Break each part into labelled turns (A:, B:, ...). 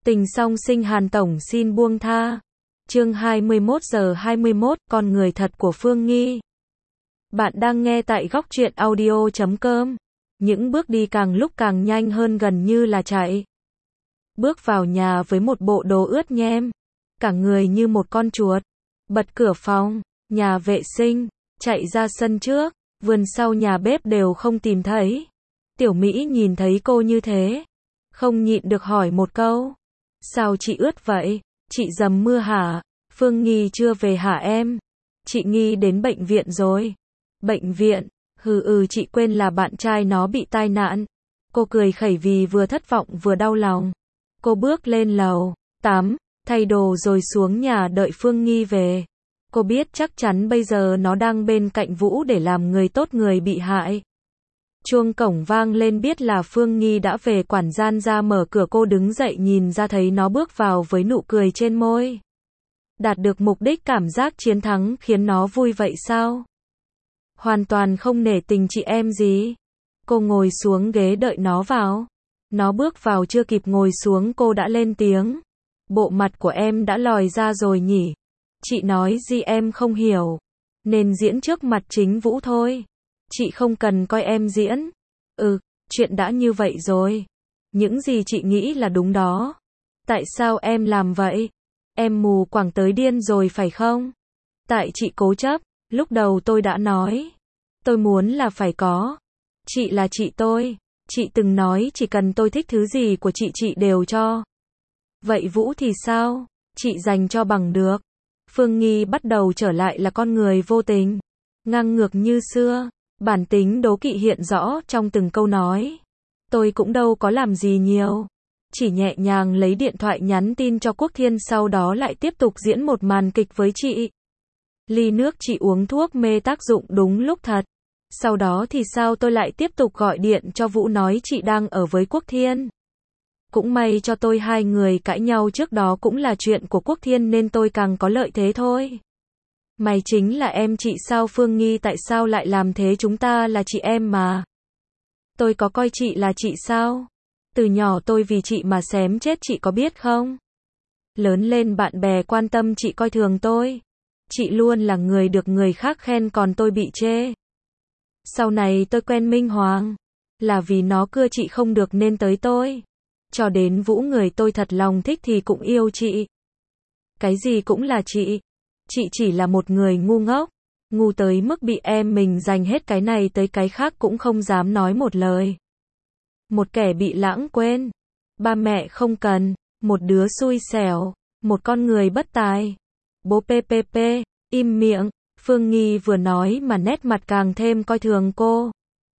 A: Tình song sinh Hàn Tổng xin buông tha. Chương 21:21, con người thật của Phương Nghi. Bạn đang nghe tại góc truyện audio.com. Những bước đi càng lúc càng nhanh hơn, gần như là chạy. Bước vào nhà với một bộ đồ ướt nhem, cả người như một con chuột. Bật cửa phòng, nhà vệ sinh, chạy ra sân trước, vườn sau nhà bếp đều không tìm thấy. Tiểu Mỹ nhìn thấy cô như thế, không nhịn được hỏi một câu. Sao chị ướt vậy? Chị dầm mưa hả? Phương Nghi chưa về hả em? Chị Nghi đến bệnh viện rồi. Bệnh viện? Chị quên là bạn trai nó bị tai nạn. Cô cười khẩy vì vừa thất vọng vừa đau lòng. Cô bước lên lầu, tắm, thay đồ rồi xuống nhà đợi Phương Nghi về. Cô biết chắc chắn bây giờ nó đang bên cạnh Vũ để làm người tốt người bị hại. Chuông cổng vang lên biết là Phương Nghi đã về, quản gian ra mở cửa, cô đứng dậy nhìn ra thấy nó bước vào với nụ cười trên môi. Đạt được mục đích, cảm giác chiến thắng khiến nó vui vậy sao? Hoàn toàn không nể tình chị em gì. Cô ngồi xuống ghế đợi nó vào. Nó bước vào chưa kịp ngồi xuống cô đã lên tiếng. Bộ mặt của em đã lòi ra rồi nhỉ? Chị nói gì em không hiểu. Nên diễn trước mặt chính Vũ thôi. Chị không cần coi em diễn. Chuyện đã như vậy rồi. Những gì chị nghĩ là đúng đó. Tại sao em làm vậy? Em mù quáng tới điên rồi phải không? Tại chị cố chấp. Lúc đầu tôi đã nói. Tôi muốn là phải có. Chị là chị tôi. Chị từng nói chỉ cần tôi thích thứ gì của chị đều cho. Vậy Vũ thì sao? Chị dành cho bằng được. Phương Nghi bắt đầu trở lại là con người vô tình, ngang ngược như xưa. Bản tính đố kỵ hiện rõ trong từng câu nói. Tôi cũng đâu có làm gì nhiều. Chỉ nhẹ nhàng lấy điện thoại nhắn tin cho Quốc Thiên, sau đó lại tiếp tục diễn một màn kịch với chị. Ly nước chị uống thuốc mê tác dụng đúng lúc thật. Sau đó thì sao, tôi lại tiếp tục gọi điện cho Vũ nói chị đang ở với Quốc Thiên. Cũng may cho tôi hai người cãi nhau trước đó cũng là chuyện của Quốc Thiên nên tôi càng có lợi thế thôi. Mày chính là em chị sao Phương Nghi, tại sao lại làm thế, chúng ta là chị em mà. Tôi có coi chị là chị sao? Từ nhỏ tôi vì chị mà xém chết chị có biết không? Lớn lên bạn bè quan tâm chị coi thường tôi. Chị luôn là người được người khác khen còn tôi bị chê. Sau này tôi quen Minh Hoàng. Là vì nó cưa chị không được nên tới tôi. Cho đến Vũ, người tôi thật lòng thích thì cũng yêu chị. Cái gì cũng là chị. Chị chỉ là một người ngu ngốc. Ngu tới mức bị em mình dành hết cái này tới cái khác cũng không dám nói một lời. Một kẻ bị lãng quên. Ba mẹ không cần. Một đứa xui xẻo. Một con người bất tài. Bố PPP. Im miệng. Phương Nghi vừa nói mà nét mặt càng thêm coi thường cô.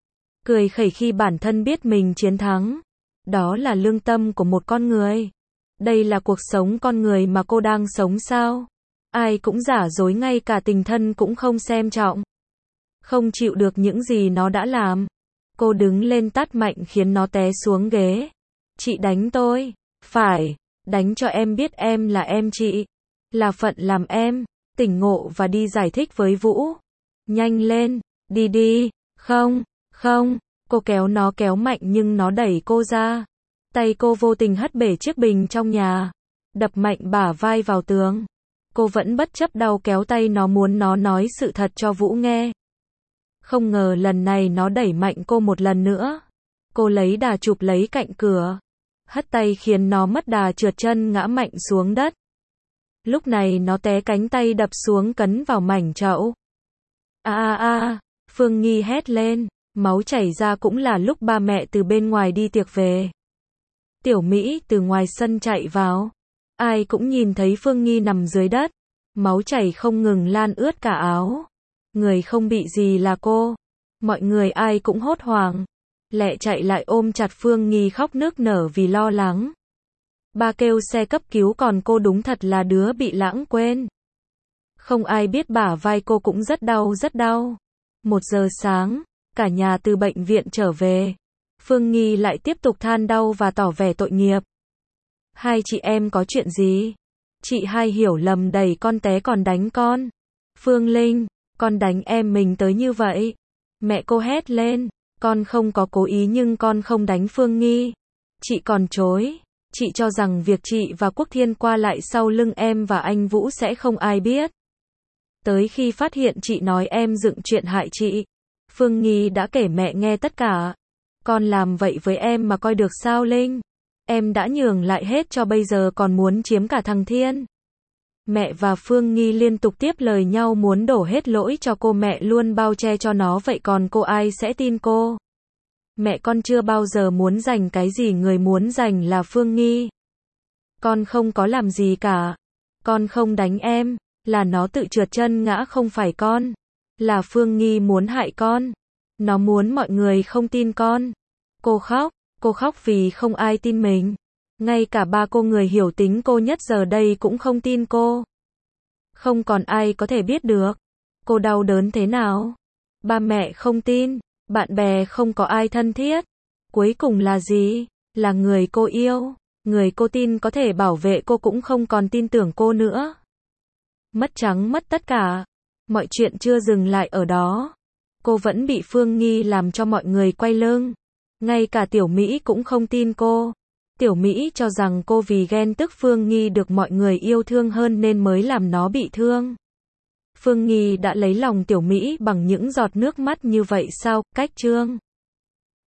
A: Cười khẩy khi bản thân biết mình chiến thắng. Đó là lương tâm của một con người. Đây là cuộc sống con người mà cô đang sống sao? Ai cũng giả dối, ngay cả tình thân cũng không xem trọng. Không chịu được những gì nó đã làm. Cô đứng lên tát mạnh khiến nó té xuống ghế. Chị đánh tôi. Phải, đánh cho em biết em là em chị. Là phận làm em. Tỉnh ngộ và đi giải thích với Vũ. Nhanh lên, đi đi. Không. Cô kéo nó, kéo mạnh nhưng nó đẩy cô ra. Tay cô vô tình hất bể chiếc bình trong nhà. Đập mạnh bả vai vào tường. Cô vẫn bất chấp đau kéo tay nó, muốn nó nói sự thật cho Vũ nghe. Không ngờ lần này nó đẩy mạnh cô một lần nữa. Cô lấy đà chụp lấy cạnh cửa. Hất tay khiến nó mất đà trượt chân ngã mạnh xuống đất. Lúc này nó té, cánh tay đập xuống cấn vào mảnh chậu. Phương Nghi hét lên. Máu chảy ra, cũng là lúc ba mẹ từ bên ngoài đi tiệc về. Tiểu Mỹ từ ngoài sân chạy vào. Ai cũng nhìn thấy Phương Nghi nằm dưới đất. Máu chảy không ngừng lan ướt cả áo. Người không bị gì là cô. Mọi người ai cũng hốt hoảng. Lẹ chạy lại ôm chặt Phương Nghi khóc nức nở vì lo lắng. Ba kêu xe cấp cứu còn cô đúng thật là đứa bị lãng quên. Không ai biết bả vai cô cũng rất đau rất đau. 1 giờ sáng, cả nhà từ bệnh viện trở về. Phương Nghi lại tiếp tục than đau và tỏ vẻ tội nghiệp. Hai chị em có chuyện gì? Chị hai hiểu lầm đẩy con té còn đánh con. Phương Linh, con đánh em mình tới như vậy. Mẹ cô hét lên. Con không có cố ý nhưng con không đánh Phương Nghi. Chị còn chối. Chị cho rằng việc chị và Quốc Thiên qua lại sau lưng em và anh Vũ sẽ không ai biết. Tới khi phát hiện chị nói em dựng chuyện hại chị, Phương Nghi đã kể mẹ nghe tất cả. Con làm vậy với em mà coi được sao Linh? Em đã nhường lại hết cho bây giờ còn muốn chiếm cả thằng Thiên. Mẹ và Phương Nghi liên tục tiếp lời nhau muốn đổ hết lỗi cho cô, mẹ luôn bao che cho nó, vậy còn cô ai sẽ tin cô? Mẹ con chưa bao giờ muốn giành cái gì, người muốn giành là Phương Nghi. Con không có làm gì cả. Con không đánh em, là nó tự trượt chân ngã không phải con. Là Phương Nghi muốn hại con. Nó muốn mọi người không tin con. Cô khóc vì không ai tin mình. Ngay cả ba cô, người hiểu tính cô nhất giờ đây cũng không tin cô. Không còn ai có thể biết được cô đau đớn thế nào. Ba mẹ không tin, bạn bè không có ai thân thiết. Cuối cùng là gì? Là người cô yêu, người cô tin có thể bảo vệ cô cũng không còn tin tưởng cô nữa. Mất trắng mất tất cả. Mọi chuyện chưa dừng lại ở đó. Cô vẫn bị Phương Nghi làm cho mọi người quay lưng. Ngay cả Tiểu Mỹ cũng không tin cô. Tiểu Mỹ cho rằng cô vì ghen tức Phương Nghi được mọi người yêu thương hơn nên mới làm nó bị thương. Phương Nghi đã lấy lòng Tiểu Mỹ bằng những giọt nước mắt như vậy sao? Cách chương